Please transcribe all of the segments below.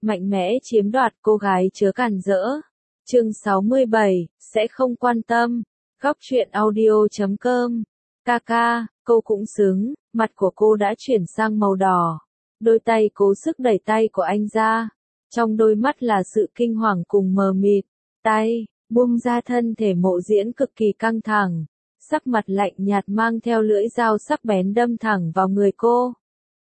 mạnh mẽ chiếm đoạt cô gái chớ cản rỡ. Chương 67, sẽ không quan tâm. Góc truyện audio.com. Ca, cô cũng xứng, mặt của cô đã chuyển sang màu đỏ. Đôi tay cố sức đẩy tay của anh ra. Trong đôi mắt là sự kinh hoàng cùng mờ mịt. Tay, buông ra thân thể Mộ Diễn cực kỳ căng thẳng. Sắc mặt lạnh nhạt mang theo lưỡi dao sắc bén đâm thẳng vào người cô.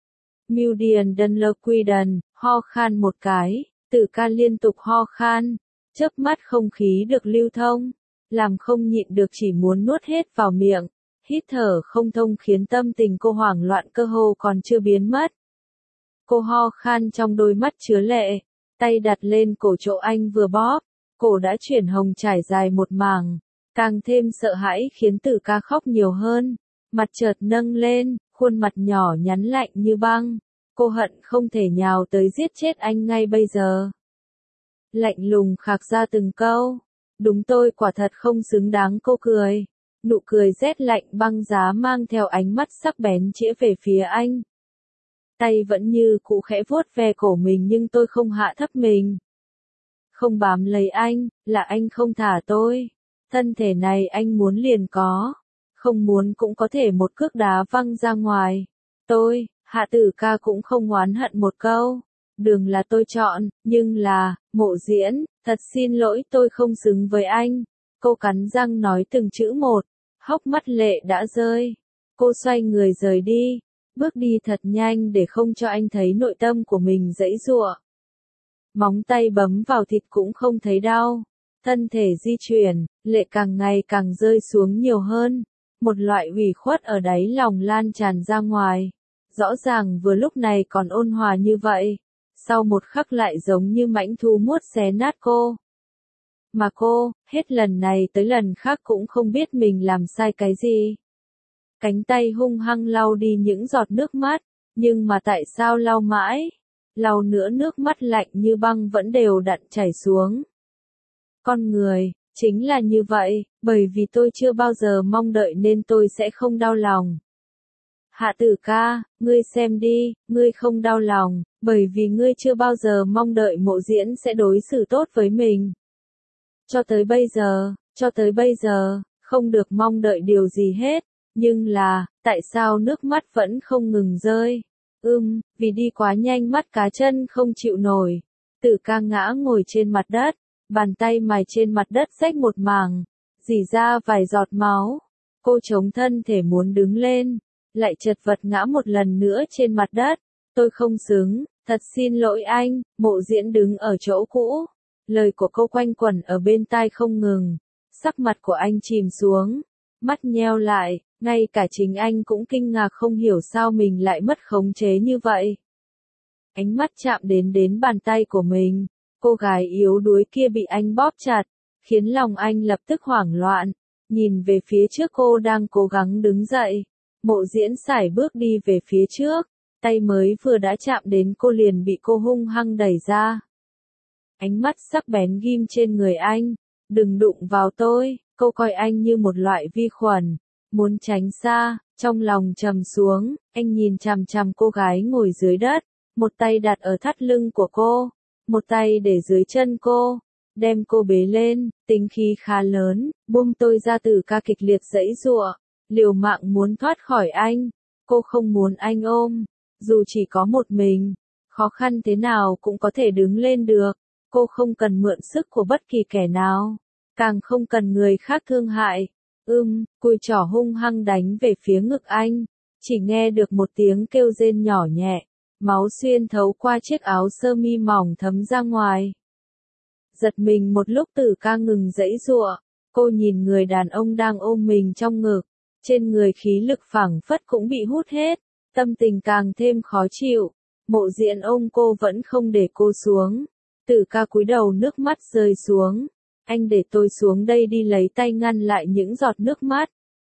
Mewdian Dunloquiden, ho khan một cái, Tử Ca liên tục ho khan, chớp mắt không khí được lưu thông, làm không nhịn được chỉ muốn nuốt hết vào miệng, hít thở không thông khiến tâm tình cô hoảng loạn cơ hồ còn chưa biến mất. Cô ho khan trong đôi mắt chứa lệ, tay đặt lên cổ chỗ anh vừa bóp, cổ đã chuyển hồng trải dài một mảng, càng thêm sợ hãi khiến Tử Ca khóc nhiều hơn, mặt chợt nâng lên, khuôn mặt nhỏ nhắn lạnh như băng, cô hận không thể nhào tới giết chết anh ngay bây giờ. Lạnh lùng khạc ra từng câu, đúng tôi quả thật không xứng đáng. Cô cười, nụ cười rét lạnh băng giá mang theo ánh mắt sắc bén chĩa về phía anh. Tay vẫn như cũ khẽ vuốt ve cổ mình nhưng tôi không hạ thấp mình. Không bám lấy anh, là anh không thả tôi. Thân thể này anh muốn liền có, không muốn cũng có thể một cước đá văng ra ngoài. Tôi, Hạ Tử Ca cũng không oán hận một câu. Đường là tôi chọn, nhưng là, Mộ Diễn, thật xin lỗi tôi không xứng với anh. Cô cắn răng nói từng chữ một, hốc mắt lệ đã rơi. Cô xoay người rời đi, bước đi thật nhanh để không cho anh thấy nội tâm của mình giãy giụa. Móng tay bấm vào thịt cũng không thấy đau. Thân thể di chuyển, lệ càng ngày càng rơi xuống nhiều hơn. Một loại ủy khuất ở đáy lòng lan tràn ra ngoài. Rõ ràng vừa lúc này còn ôn hòa như vậy. Sau một khắc lại giống như mãnh thú muốt xé nát cô. Mà cô, hết lần này tới lần khác cũng không biết mình làm sai cái gì. Cánh tay hung hăng lau đi những giọt nước mắt, nhưng mà tại sao lau mãi? Lau nữa nước mắt lạnh như băng vẫn đều đặn chảy xuống. Con người, chính là như vậy, bởi vì tôi chưa bao giờ mong đợi nên tôi sẽ không đau lòng. Hạ Tử Ca, ngươi xem đi, ngươi không đau lòng, bởi vì ngươi chưa bao giờ mong đợi Mộ Diễn sẽ đối xử tốt với mình. Cho tới bây giờ, không được mong đợi điều gì hết, nhưng là, tại sao nước mắt vẫn không ngừng rơi? Vì đi quá nhanh mắt cá chân không chịu nổi. Tử Ca ngã ngồi trên mặt đất, bàn tay mài trên mặt đất rách một mảng, rỉ ra vài giọt máu. Cô chống thân thể muốn đứng lên, lại chật vật ngã một lần nữa trên mặt đất. Tôi không xứng, thật xin lỗi anh. Mộ Diễn đứng ở chỗ cũ. Lời của cô quanh quẩn ở bên tai không ngừng. Sắc mặt của anh chìm xuống, mắt nheo lại, ngay cả chính anh cũng kinh ngạc không hiểu sao mình lại mất khống chế như vậy. Ánh mắt chạm đến bàn tay của mình, cô gái yếu đuối kia bị anh bóp chặt, khiến lòng anh lập tức hoảng loạn, nhìn về phía trước cô đang cố gắng đứng dậy. Mộ Diễn sải bước đi về phía trước, tay mới vừa đã chạm đến cô liền bị cô hung hăng đẩy ra. Ánh mắt sắc bén ghim trên người anh, đừng đụng vào tôi. Cô coi anh như một loại vi khuẩn, muốn tránh xa. Trong lòng trầm xuống, anh nhìn chằm chằm cô gái ngồi dưới đất, một tay đặt ở thắt lưng của cô, một tay để dưới chân cô, đem cô bế lên, tính khí khá lớn, buông tôi ra. Tử Ca kịch liệt giãy giụa, liều mạng muốn thoát khỏi anh. Cô không muốn anh ôm, dù chỉ có một mình, khó khăn thế nào cũng có thể đứng lên được. Cô không cần mượn sức của bất kỳ kẻ nào, càng không cần người khác thương hại. Cùi trỏ hung hăng đánh về phía ngực anh, chỉ nghe được một tiếng kêu rên nhỏ nhẹ, máu xuyên thấu qua chiếc áo sơ mi mỏng thấm ra ngoài. Giật mình một lúc, Tử Ca ngừng giãy giụa, cô nhìn người đàn ông đang ôm mình trong ngực, trên người khí lực phảng phất cũng bị hút hết, tâm tình càng thêm khó chịu. Mộ Diễn ôm cô vẫn không để cô xuống. Tử Ca cúi đầu, nước mắt rơi xuống. Anh để tôi xuống đây đi, lấy tay ngăn lại những giọt nước mắt.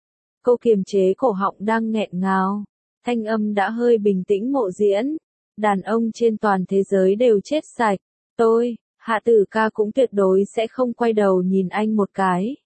Cô kiềm chế cổ họng đang nghẹn ngào. Thanh âm đã hơi bình tĩnh. Mộ Diễn, đàn ông trên toàn thế giới đều chết sạch. Tôi, Hạ Tử Ca cũng tuyệt đối sẽ không quay đầu nhìn anh một cái.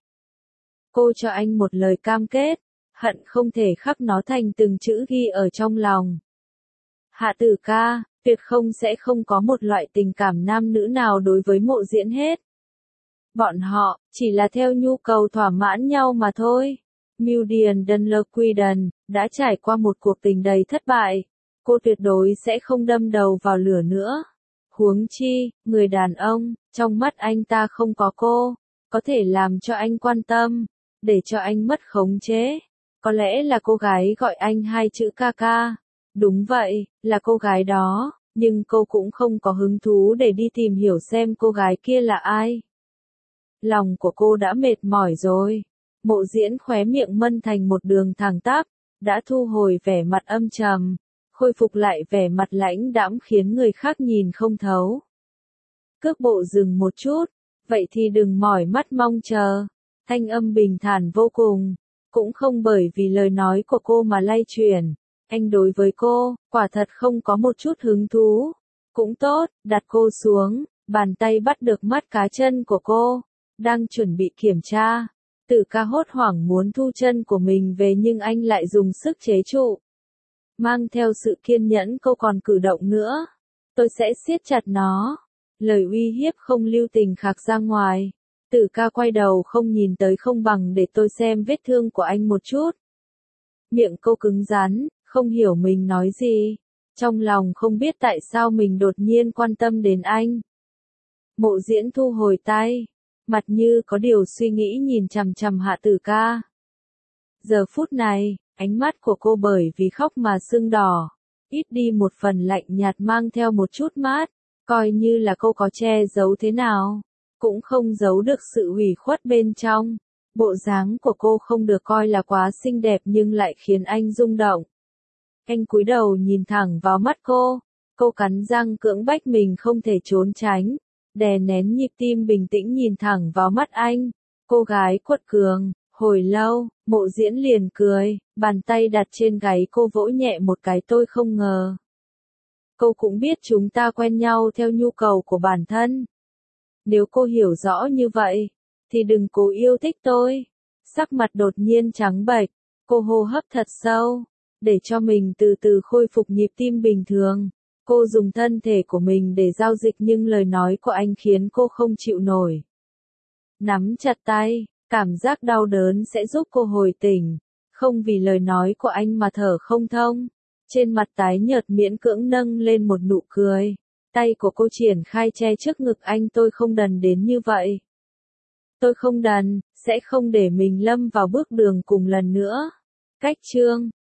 Cô cho anh một lời cam kết, hận không thể khắc nó thành từng chữ ghi ở trong lòng. Hạ Tử Ca, tuyệt không sẽ không có một loại tình cảm nam nữ nào đối với Mộ Diễn hết. Bọn họ, chỉ là theo nhu cầu thỏa mãn nhau mà thôi. Mildred Dunlop-Queden, đã trải qua một cuộc tình đầy thất bại. Cô tuyệt đối sẽ không đâm đầu vào lửa nữa. Huống chi, người đàn ông, trong mắt anh ta không có cô, có thể làm cho anh quan tâm, để cho anh mất khống chế. Có lẽ là cô gái gọi anh hai chữ ca ca. Đúng vậy, là cô gái đó, nhưng cô cũng không có hứng thú để đi tìm hiểu xem cô gái kia là ai. Lòng của cô đã mệt mỏi rồi. Mộ Diễn khóe miệng mân thành một đường thẳng tắp, đã thu hồi vẻ mặt âm trầm, khôi phục lại vẻ mặt lãnh đãng khiến người khác nhìn không thấu. Cước bộ dừng một chút, vậy thì đừng mỏi mắt mong chờ. Thanh âm bình thản vô cùng, cũng không bởi vì lời nói của cô mà lay chuyển. Anh đối với cô, quả thật không có một chút hứng thú. Cũng tốt, đặt cô xuống, bàn tay bắt được mắt cá chân của cô, đang chuẩn bị kiểm tra. Tử Ca hốt hoảng muốn thu chân của mình về nhưng anh lại dùng sức chế trụ. Mang theo sự kiên nhẫn cô còn cử động nữa. Tôi sẽ siết chặt nó. Lời uy hiếp không lưu tình khạc ra ngoài. Tử Ca quay đầu không nhìn tới không bằng để tôi xem vết thương của anh một chút. Miệng cô cứng rắn, không hiểu mình nói gì. Trong lòng không biết tại sao mình đột nhiên quan tâm đến anh. Mộ Diễn thu hồi tay, mặt như có điều suy nghĩ nhìn chằm chằm Hạ Tử Ca. Giờ phút này, ánh mắt của cô bởi vì khóc mà sưng đỏ, ít đi một phần lạnh nhạt mang theo một chút mát, coi như là cô có che giấu thế nào, cũng không giấu được sự ủy khuất bên trong. Bộ dáng của cô không được coi là quá xinh đẹp nhưng lại khiến anh rung động. Anh cúi đầu nhìn thẳng vào mắt cô cắn răng cưỡng bách mình không thể trốn tránh, đè nén nhịp tim bình tĩnh nhìn thẳng vào mắt anh. Cô gái quật cường, hồi lâu, Mộ Diễn liền cười, bàn tay đặt trên gáy cô vỗ nhẹ một cái. Tôi không ngờ. Cô cũng biết chúng ta quen nhau theo nhu cầu của bản thân. Nếu cô hiểu rõ như vậy, thì đừng cố yêu thích tôi. Sắc mặt đột nhiên trắng bệch, cô hô hấp thật sâu, để cho mình từ từ khôi phục nhịp tim bình thường. Cô dùng thân thể của mình để giao dịch nhưng lời nói của anh khiến cô không chịu nổi. Nắm chặt tay, cảm giác đau đớn sẽ giúp cô hồi tỉnh, không vì lời nói của anh mà thở không thông. Trên mặt tái nhợt miễn cưỡng nâng lên một nụ cười. Tay của cô triển khai che trước ngực anh. Tôi không đần đến như vậy. Tôi không đần, sẽ không để mình lâm vào bước đường cùng lần nữa. Cách chương